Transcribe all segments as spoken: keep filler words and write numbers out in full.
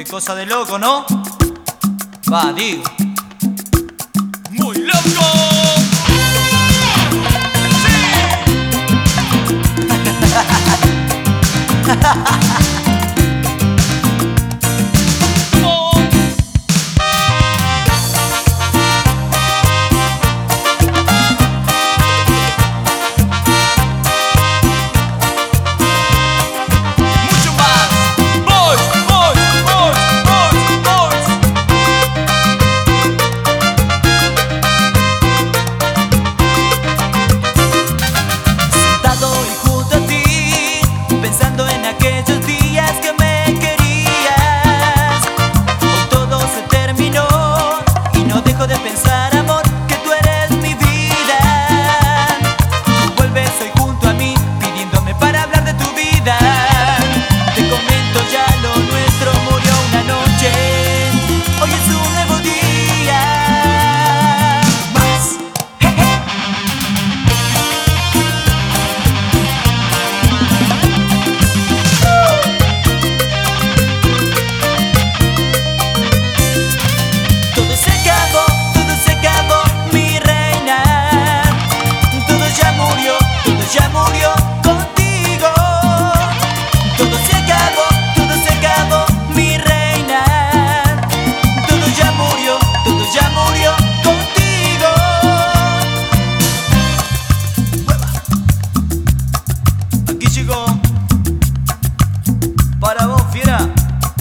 Qué cosa de loco, ¿no? Va, digo. ¡Muy loco! Ya murió contigo, todo se acabó, todo se acabó, mi reina. Todo ya murió, todo ya murió contigo. Aquí llegó, para vos, fiera,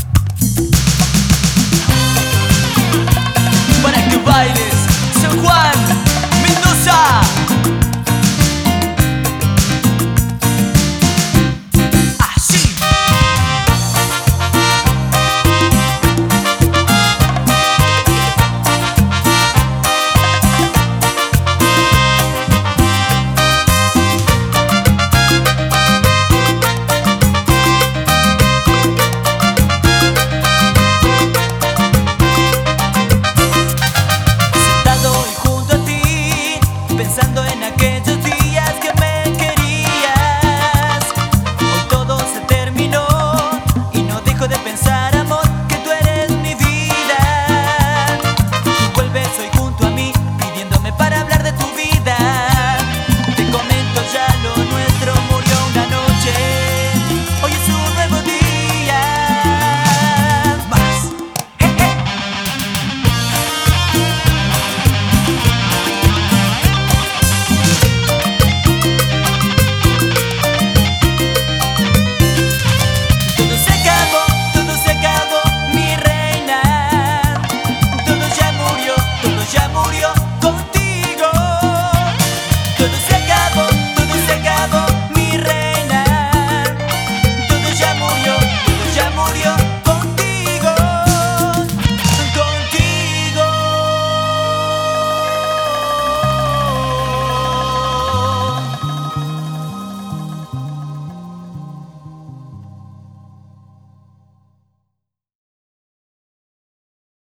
para que bailes, San Juan.